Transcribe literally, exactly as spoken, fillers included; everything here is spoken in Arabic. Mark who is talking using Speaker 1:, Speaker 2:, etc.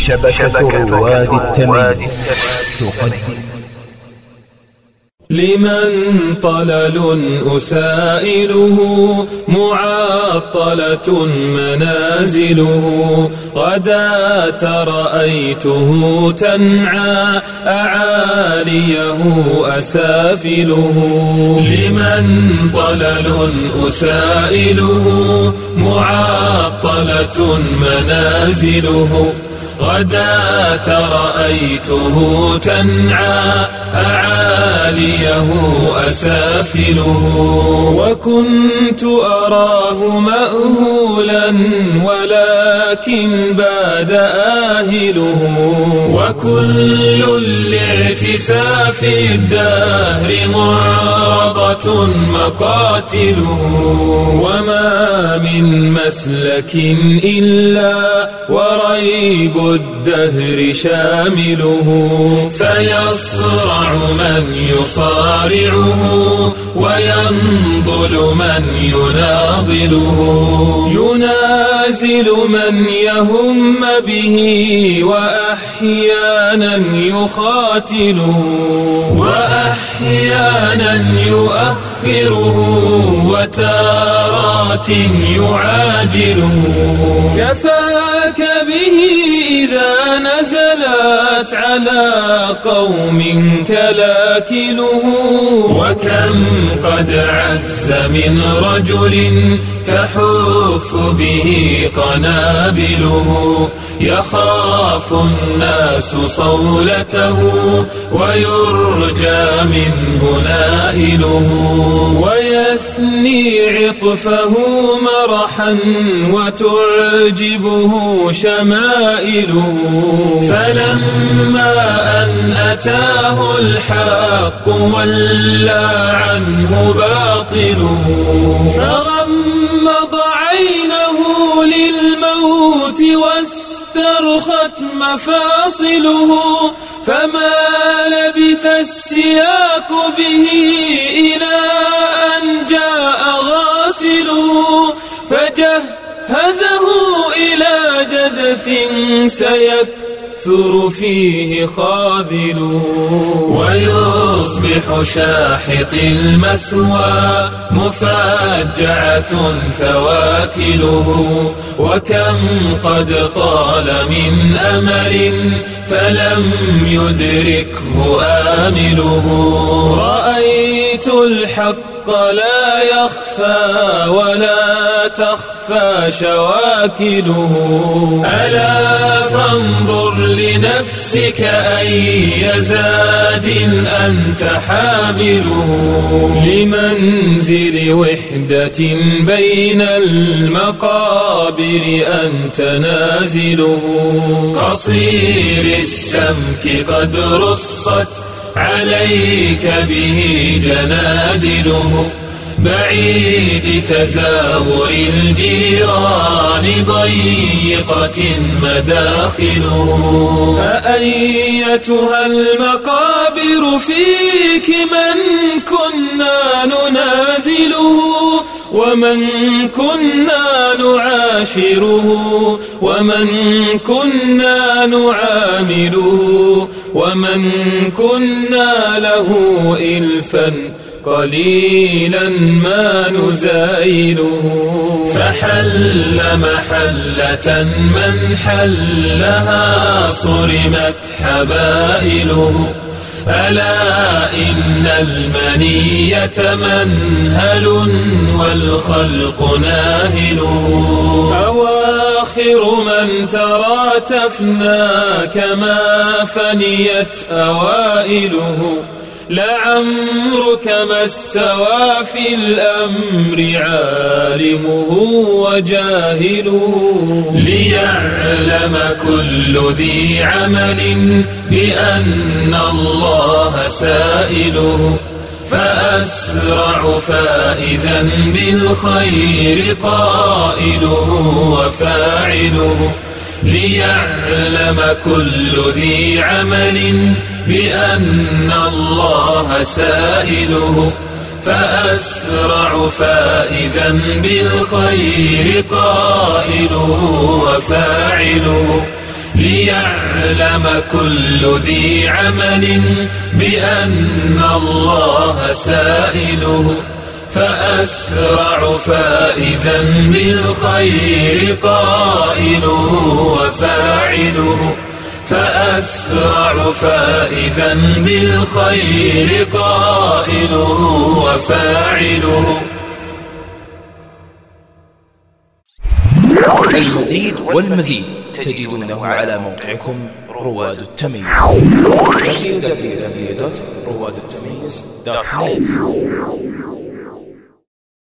Speaker 1: شبكة رواد التميم تقدم
Speaker 2: لمن طلل أسائله معطلة منازله غداة رأيته تنعى أعاليه أسافله لمن طلل أسائله معطلة منازله غداة رأيته تنعى أعاليه أسافله وكنت أراه مأهولا ولكن باد آهله وكل لاعتساف الدهر معرضة مقاتله وما من مسلك إلا وريب الدهر شامله فيصرع من يصارعه وينضل من يناضله ينازل من يهم به وأحيانا يخاتله وأحيانا يؤخره وتارات يعاجله كفاك به إذا نزلت على قوم كلاكله وكم قد عز من رجل تحف به قنابله يخاف الناس صولته ويرجى منه نائله ويثني عطفه مرحا وتعجبه شمائله فلما أن أتاه الحق ولى عنه باطله فغمض عينه للموت واسترخت مفاصله فما لبث السياق به إلى أن جاء غاسله فجهزه إلى جدث سيكثر فيه خاذله ويصبح شاحط المثوى مفاجعة ثواكله وكم قد طال من أمل فلم يدركه آمله رأيت الحق لا يخفى ولا تخفى شواكله ألا فانظر لنفسك أي زاد أنت حامله لمنزل وحدة بين المقابر أنت نازله قصير السمك قد رصت عليك به جنادله بعيد تزاور الجيران ضيقة مداخله أأيتها المقابر فيك من كنا ننازله ومن كنا نعاشره ومن كنا نعامله ومن كنا له إلفا قليلا ما نزايله فحل محلة من حلها صرمت حبائله ألا إن المنية منهل والخلق ناهله أواخر من ترى تفنى كما فنيت أوائله لعمرك ما استوى في الأمر عالمه وجاهله ليعلم كل ذي عمل بأن الله سائله فأسرع فائزا بالخير قائله وفاعله ليعلم كل ذي عمل بأن الله سائله فأسرع فائزا بالخير قائله وفاعله ليعلم كل ذي عمل بأن الله سائله. فأسرع فائزا بالخير قائله وفاعله. فأسرع فائزا بالخير قائله وفاعله.
Speaker 1: المزيد والمزيد تجدونه على موقعكم رواد التميز دبليو دبليو دبليو دوت رواد التميز دوت نت.